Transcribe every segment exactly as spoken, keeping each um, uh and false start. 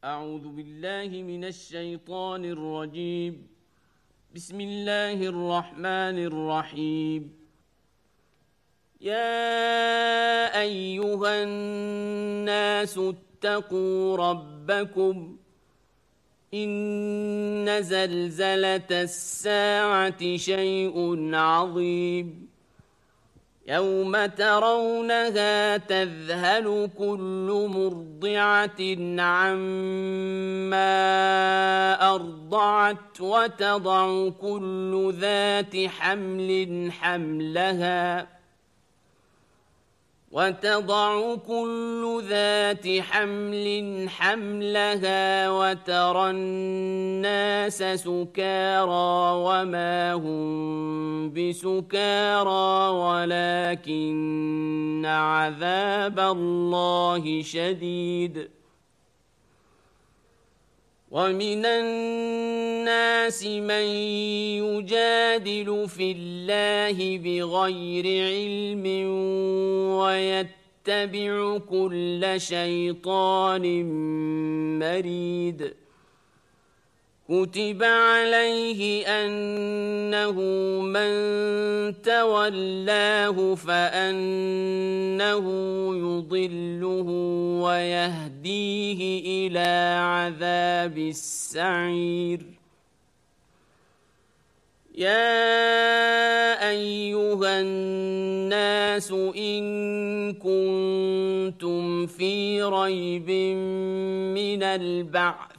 أعوذ بالله من الشيطان الرجيم. بسم الله الرحمن الرحيم. يا أيها الناس اتقوا ربكم إن زلزلة الساعة شيء عظيم يوم ترونها تذهل كل مرضعة عما أرضعت وتضع كل ذات حمل حملها وتضع كل ذات حمل حملها وترى الناس سكارى وما هم بسكارى ولكن عذاب الله شديد. ومن الناس من يجادل في الله بغير علم ويتبع كل شيطان مريد. كتب عليه أنه من تولاه فأنه يضله ويهديه إلى عذاب السعير. يا أيها الناس إن كنتم في ريب من البعث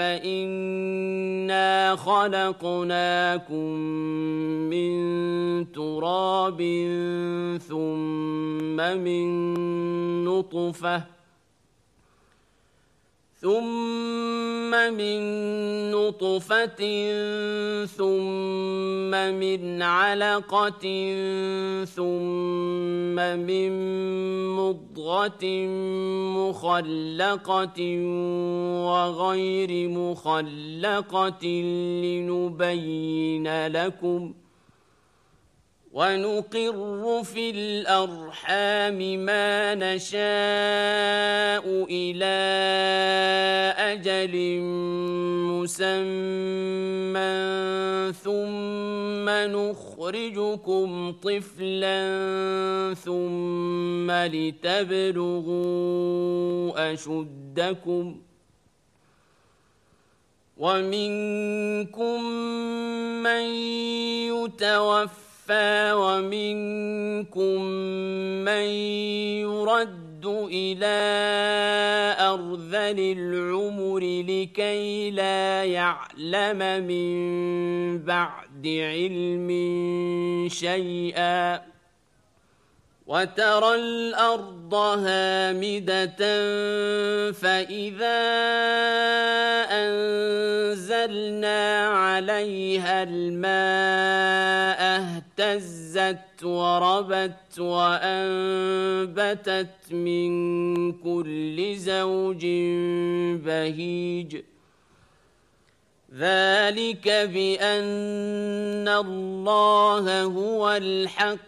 فإنا خلقناكم من تراب ثم من نطفة ثم من نطفة ثم من علقة ثم من مضغة مخلقة وغير مخلقة لنبين لكم ونقر في الأرحام ما نشاء إلى أجل مسمى ثم نخرجكم طفلا ثم لتبلغوا أشدكم ومنكم من يتوفى ومنكم من يرد إلى أرذل العمر لكي لا يعلم من بعد علم شيئا. وترى الأرض هامدة فإذا أنزلنا عليها الماء اهتزت وربت وأنبتت من كل زوج بهيج. ذلك بأن الله هو الحق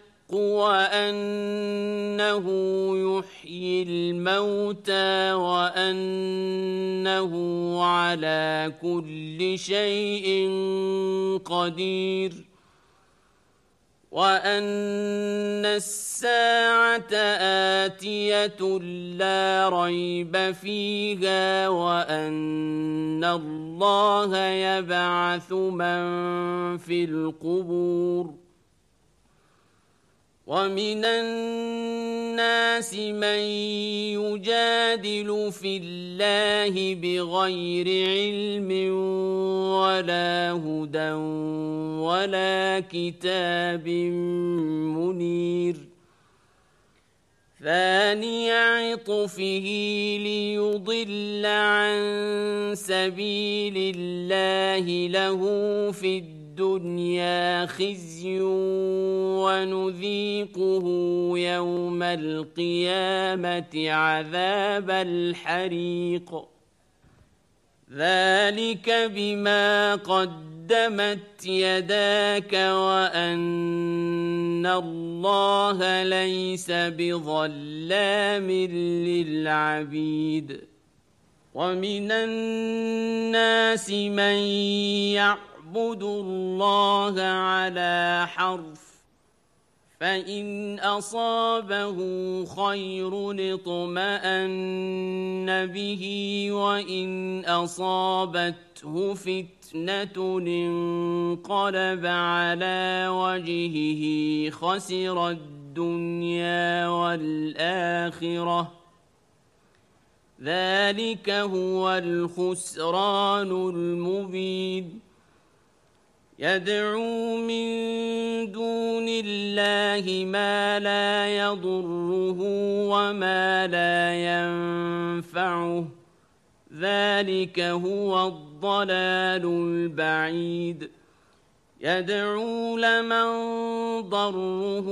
وأنه يحيي الموتى وأنه على كل شيء قدير وأن الساعة آتية لا ريب فيها وأن الله يبعث من في القبور. ومن الناس من يجادل في الله بغير علم ولا هدى ولا كتاب منير. ثاني عطفه ليضل عن سبيل الله له في الدنيا خزي ونذيقه يوم القيامة عذاب الحريق. ذلك بما قدمت يداك وأن الله ليس بظلام للعبيد. ومن الناس من يعبد الله على حرف فإن أصابه خير اطمأن به وإن أصابته فتنة انقلب على وجهه خسر الدنيا والآخرة ذلك هو الخسران المبين يدعو من دون الله ما لا يضره وما لا ينفعه ذلك هو الضلال البعيد يدعو لمن ضره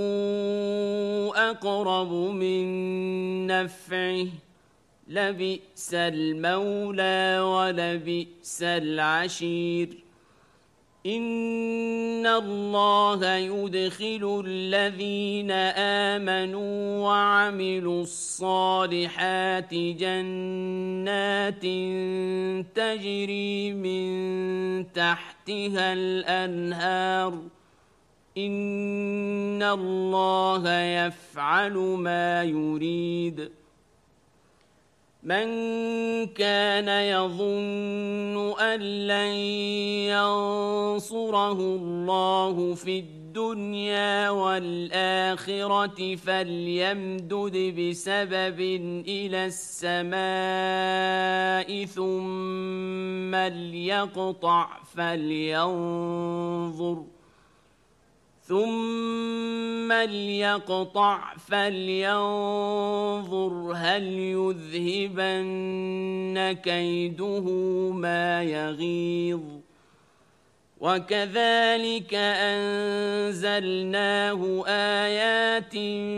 أقرب من نفعه لبئس المولى ولبئس العشير إن الله يدخل الذين آمنوا وعملوا الصالحات جنات تجري من تحتها الأنهار إن الله يفعل ما يريد من كان يظن أن لن ينصره الله في الدنيا والآخرة فليمدد بسبب إلى السماء ثم ليقطع فلينظر ثم ليقطع فلينظر هل يذهبن كيده ما يغيظ وكذلك أنزلناه آيات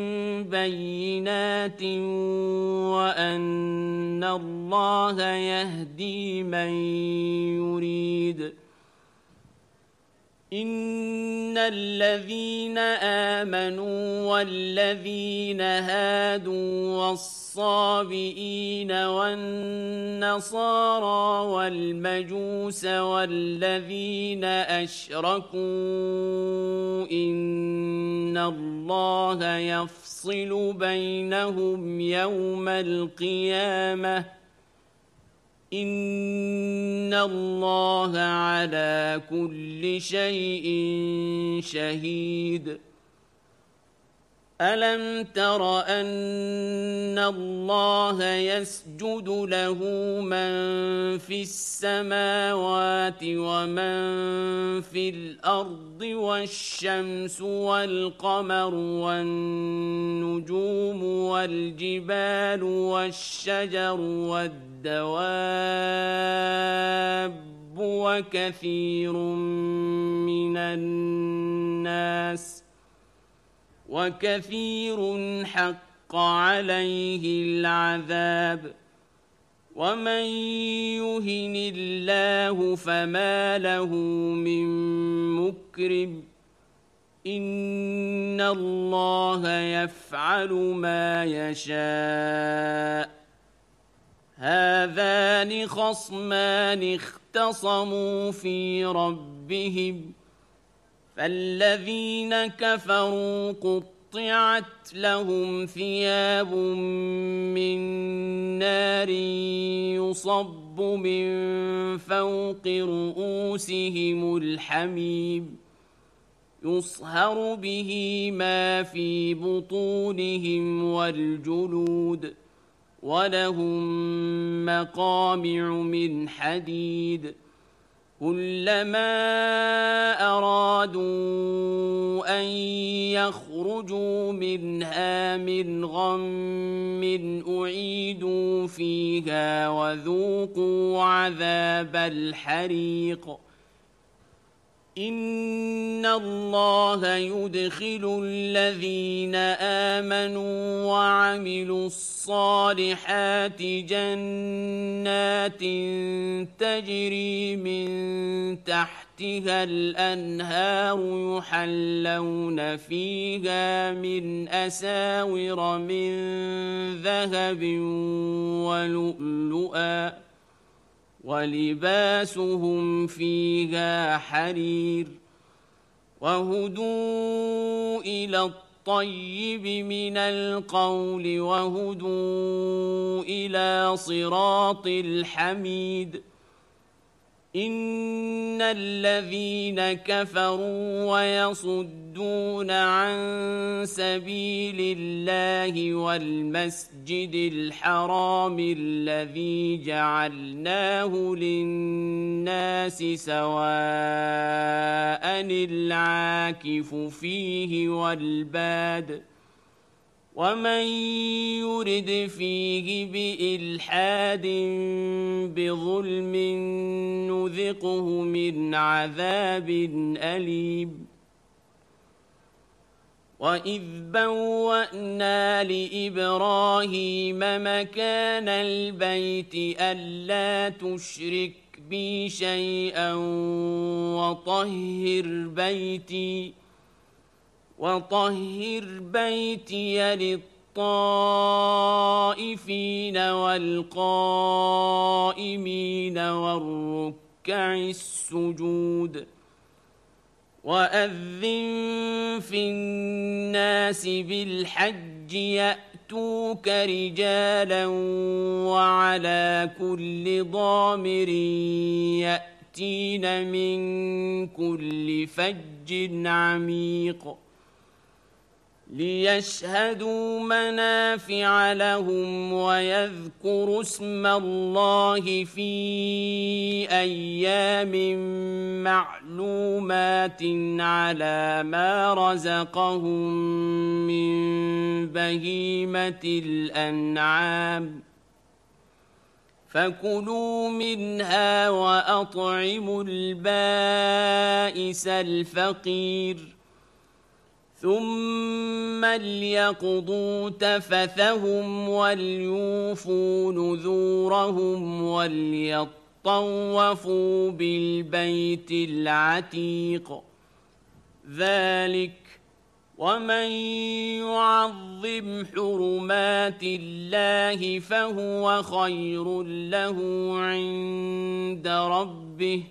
بينات وأن الله يهدي من يريد إن الذين آمنوا والذين هادوا والصابئين والنصارى والمجوس والذين أشركوا إن الله يفصل بينهم يوم القيامة إن الله على كل شيء شهيد ألم تر أن الله يسجد له من في السماوات ومن في الأرض والشمس والقمر والنجوم والجبال والشجر والدواب وكثير من الناس وكثير حق عليه العذاب ومن يهن الله فما له من مكرم إن الله يفعل ما يشاء هذان خصمان اختصموا في ربهم فالذين كفروا قطعت لهم ثياب من نار يصب من فوق رؤوسهم الحميم يصهر به ما في بطونهم والجلود ولهم مقامع من حديد كلما أرادوا أن يخرجوا منها من غم أعيدوا فيها وذوقوا عذاب الحريق إن الله يدخل الذين آمنوا وعملوا الصالحات جنات تجري من تحتها الأنهار يحلون فيها من أساور من ذهب ولؤلؤا ولباسهم فيها حرير وهدوا إلى الطيب من القول وهدوا إلى صراط الحميد إن الذين كفروا ويصدون عن سبيل الله والمسجد الحرام الذي جعلناه للناس سواء العاكف فيه والباد ومن يرد فيه بإلحاد بظلم نذقه من عذاب أليم وإذ بوأنا لإبراهيم مكان البيت ألا تشرك بي شيئا وطهر بيتي وطهر بيتي للطائفين والقائمين والركع السجود وأذن في الناس بالحج يأتوك رجالا وعلى كل ضامر يأتين من كل فج عميق ليشهدوا منافع لهم ويذكروا اسم الله في أيام معلومات على ما رزقهم من بهيمة الأنعام فكلوا منها وأطعموا البائس الفقير ثم ليقضوا تفثهم وليوفوا نذورهم وليطوفوا بالبيت العتيق ذلك ومن يعظم حرمات الله فهو خير له عند ربه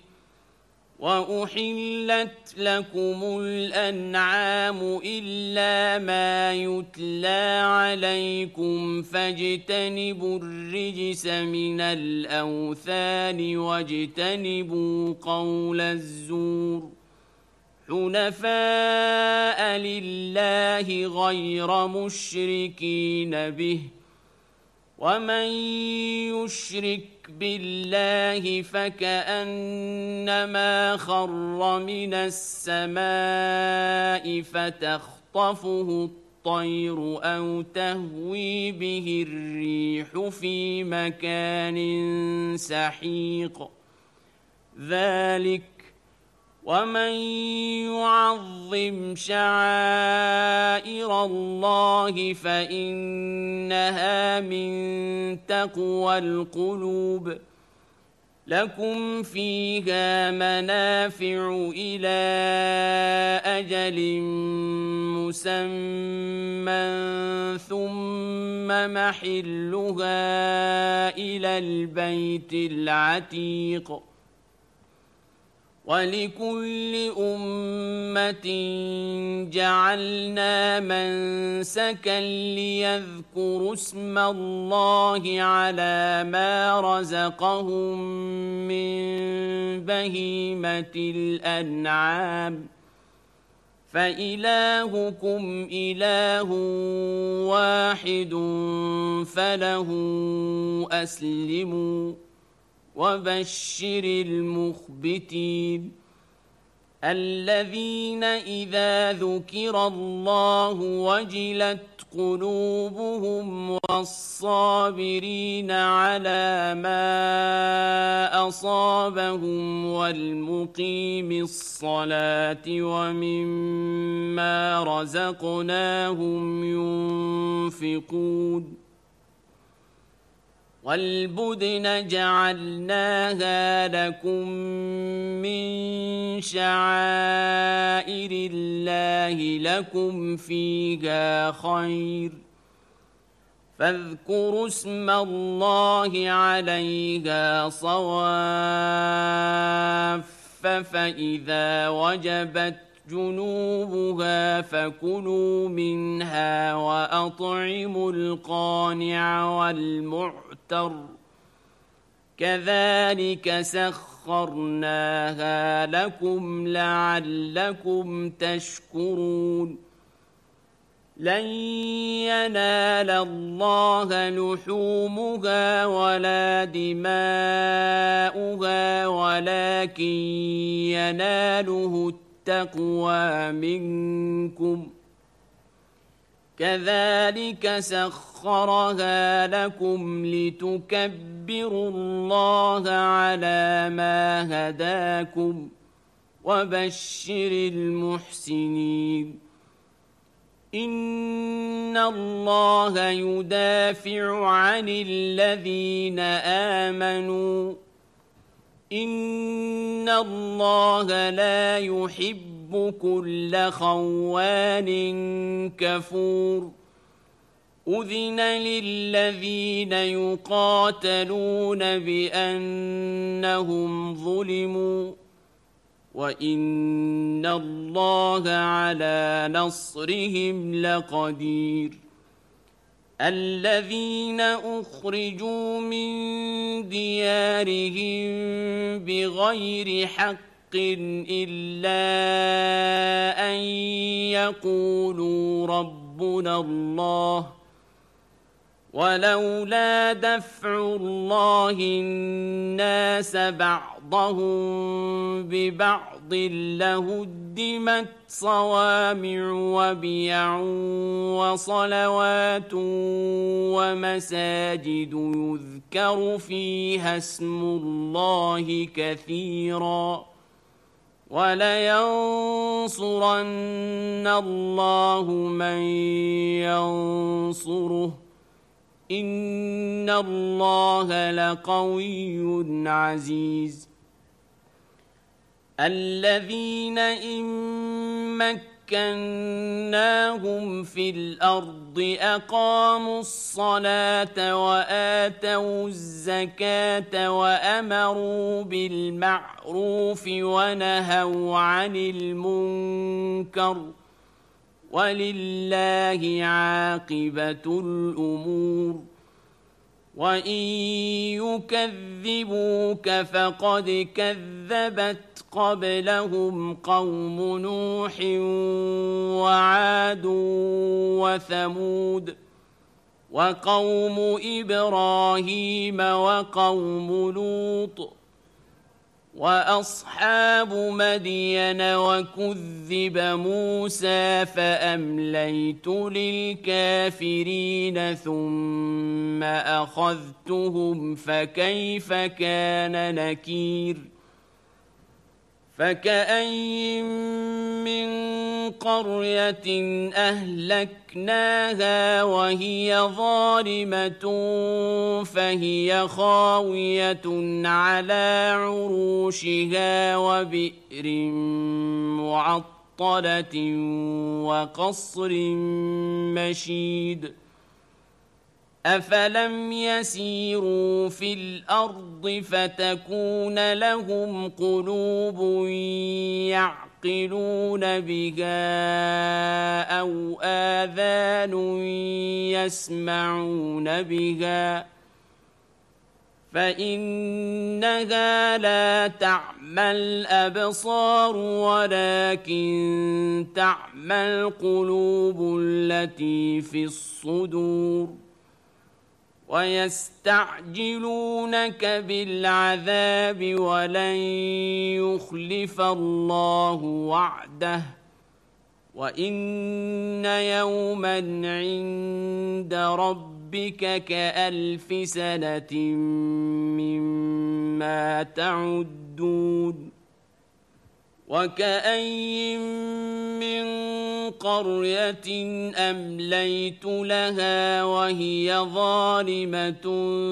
وأحلت لكم الأنعام إلا ما يتلى عليكم فاجتنبوا الرجس من الأوثان واجتنبوا قول الزور حنفاء لله غير مشركين به ومن يشرك بالله فكأنما خر من السماء فتخطفه الطير أو تهوي به الريح في مكان سحيق ذلك ومن يعظم شعائر الله فإنها من تقوى القلوب لكم فيها منافع إلى أجل مسمى ثم محلها إلى البيت العتيق ولكل أمة جعلنا منسكا ليذكروا اسم الله على ما رزقهم من بهيمة الأنعام فإلهكم إله واحد فله أسلموا وبشر المخبتين الذين إذا ذكر الله وجلت قلوبهم والصابرين على ما أصابهم والمقيم الصلاة ومما رزقناهم ينفقون والبدن جعلناها لكم من شعائر الله لكم فيها خير فاذكروا اسم الله عليها صواف فإذا وجبت جنوبها فكلوا منها وأطعموا القانع والمعتر كذلك سخرناها لكم لعلكم تشكرون لن ينال الله لحومها ولا دماؤها ولكن يناله التقوى منكم كذلك سخرها لكم لتكبروا الله على ما هداكم وبشر المحسنين إن الله يدافع عن الذين آمنوا إن الله لا يحب كل خوان كفور أذن للذين يقاتلون بأنهم ظلموا وإن الله على نصرهم لقدير الذين أخرجوا من ديارهم بغير حق إلا أن يقولوا ربنا الله ولولا دفع الله الناس بعضهم ببعض لهدمت صوامع وبيع وصلوات ومساجد يذكر فيها اسم الله كثيرا ولينصرن الله من ينصره إن الله لقوي عزيز الذين إن مكناهم في الأرض أقاموا الصلاة وآتوا الزكاة وأمروا بالمعروف ونهوا عن المنكر ولله عاقبة الأمور وإن يكذبوك فقد كذبت قبلهم قوم نوح وعاد وثمود وقوم إبراهيم وقوم لوط وأصحاب مدين وكذب موسى فأمليت للكافرين ثم أخذتهم فكيف كان نكير فكأين من قرية أهلكناها وهي ظالمة فهي خاوية على عروشها وبئر معطلة وقصر مشيد أفلم يسيروا في الأرض فتكون لهم قلوب يعقلون بها أو آذان يسمعون بها فإنها لا تعمى الأبصار ولكن تعمى القلوب التي في الصدور ويستعجلونك بالعذاب ولن يخلف الله وعده وإن يوما عند ربك كألف سنة مما تعدون وكأين من قرية أمليت لها وهي ظالمة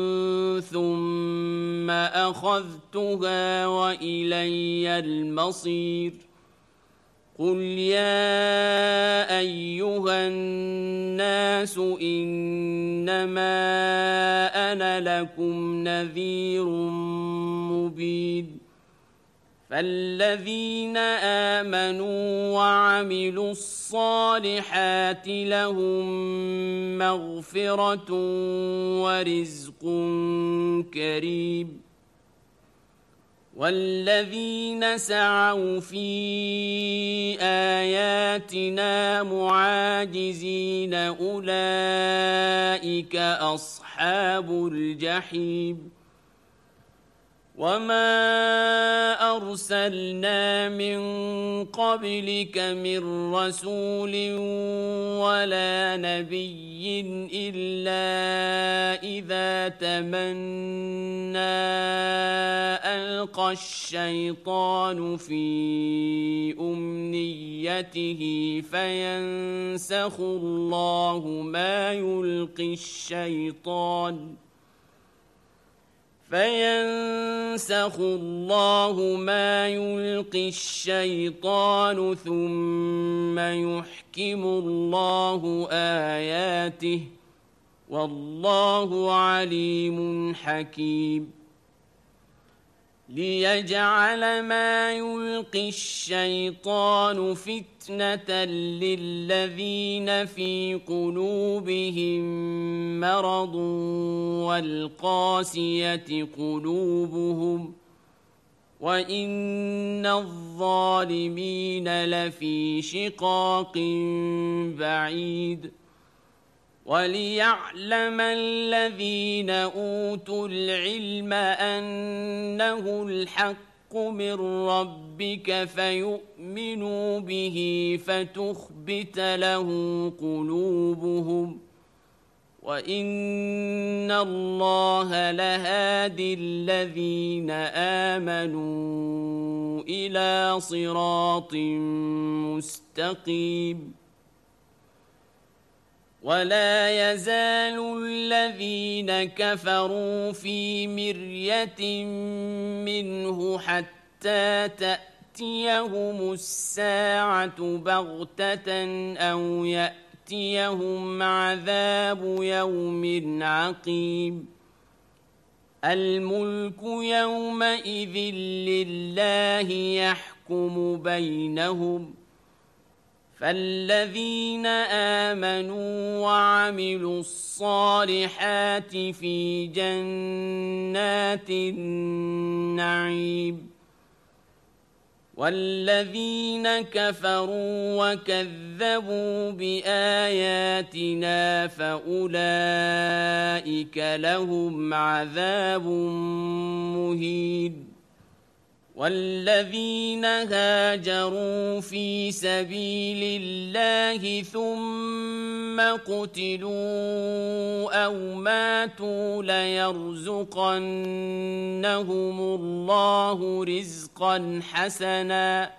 ثم أخذتها وإلي المصير قل يا أيها الناس إنما أنا لكم نذير مبين فالذين آمنوا وعملوا الصالحات لهم مغفرة ورزق كريم والذين سعوا في آياتنا معاجزين أولئك أصحاب الجحيم وما أرسلنا من قبلك من رسول ولا نبي إلا إذا تمنى ألقى الشيطان في أمنيته فينسخ الله ما يلقي الشيطان فينسخ الله ما يلقي الشيطان ثم يحكم الله آياته والله عليم حكيم ليجعل ما يلقي الشيطان فتنة للذين في قلوبهم مرض والقاسية قلوبهم وإن الظالمين لفي شقاق بعيد وليعلم الذين أوتوا العلم أنه الحق من ربك فيؤمنوا به فتخبت له قلوبهم وإن الله لهادي الذين آمنوا إلى صراط مستقيم ولا يزال الذين كفروا في مرية منه حتى تأتيهم الساعة بغتة أو يأتيهم عذاب يوم عقيم الملك يومئذ لله يحكم بينهم فالذين آمنوا وعملوا الصالحات في جنات النعيم والذين كفروا وكذبوا بآياتنا فأولئك لهم عذاب مهين والذين هاجروا في سبيل الله ثم قتلوا أو ماتوا ليرزقنهم الله رزقا حسنا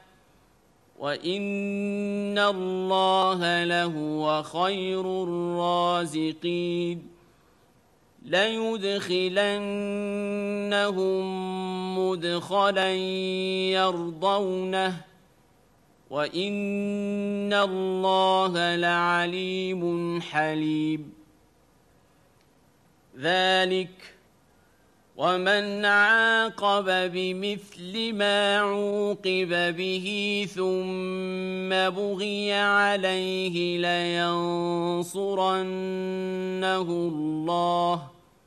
وإن الله لهو خير الرازقين ليدخلنهم مدخلا يرضونه وإن الله لعليم حليم ذلك ومن عاقب بمثل ما عوقب به ثم بغي عليه لينصرنه الله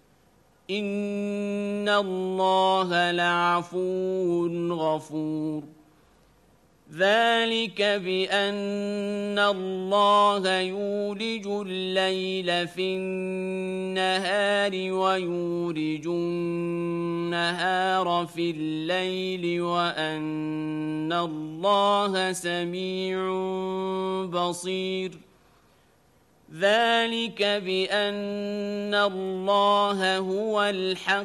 إن الله لعفو غفور ذلك بأن الله يولج الليل في النهار ويولج النهار في الليل وأن الله سميع بصير ذلك بأن الله هو الحق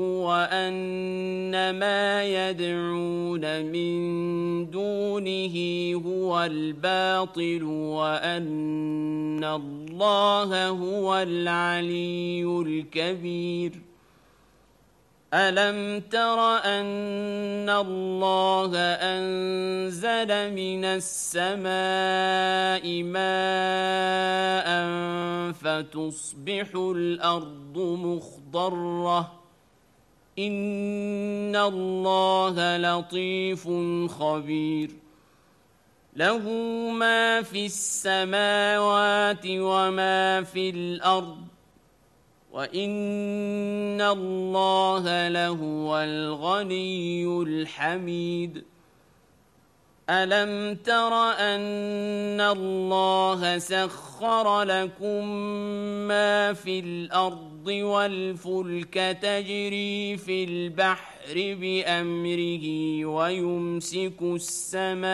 وأن ما يدعون من دونه هو الباطل وأن الله هو العلي الكبير ألم تر أن الله أنزل من السماء ماء فتصبح الأرض مخضرة إن الله لطيف خبير له ما في السماوات وما في الأرض وإن الله لهو الغني الحميد ألم تر أن الله سخر لكم ما في الأرض والفلك تجري في البحر بأمره ويمسك السماء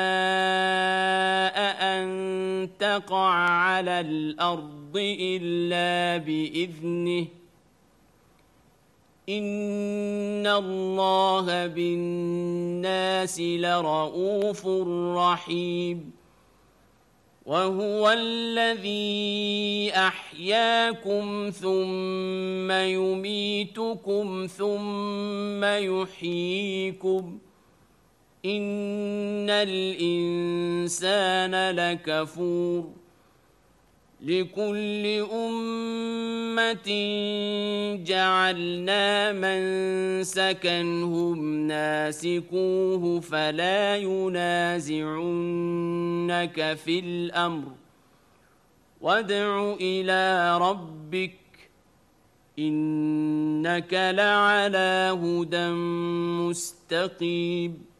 أن تقع على الأرض إلا بإذنه إن الله بالناس لرءوف رحيم وهو الذي أحياكم ثم يميتكم ثم يحييكم إن الإنسان لكفور لكل أمة جعلنا منسكا هم ناسكوه فلا ينازعنك في الأمر وادع إلى ربك إنك لعلى هدى مستقيم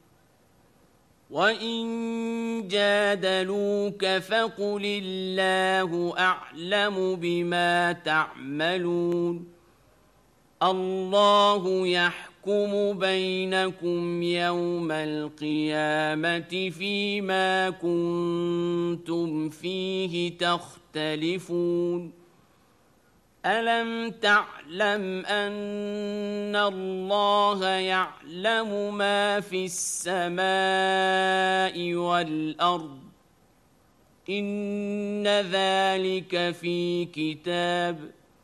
وإن جادلوك فقل الله أعلم بما تعملون الله يحكم بينكم يوم القيامة فيما كنتم فيه تختلفون ألم تعلم أن الله يعلم ما في السماء والأرض إن ذلك في كتاب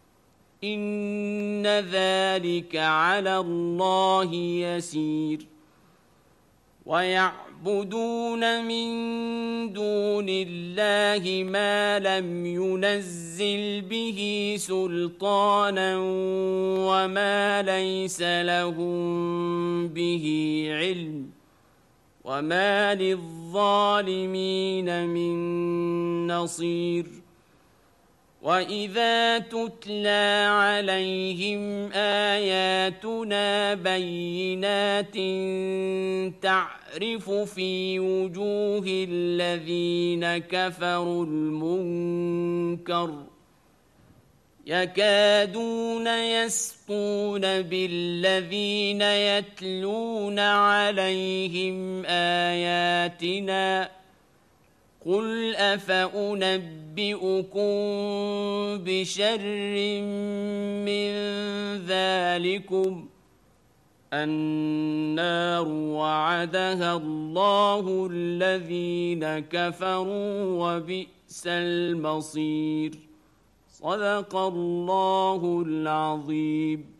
إن ذلك على الله يسير ويعبدون من دون الله ما لم ينزل به سلطانا وما ليس لهم به علم وما للظالمين من نصير وإذا تتلى عليهم آياتنا بينات تعرف في وجوه الذين كفروا المنكر يكادون يسقون بالذين يتلون عليهم آياتنا قل أفأنبئكم بشر من ذلكم النار وعدها الله الذين كفروا وبئس المصير صدق الله العظيم.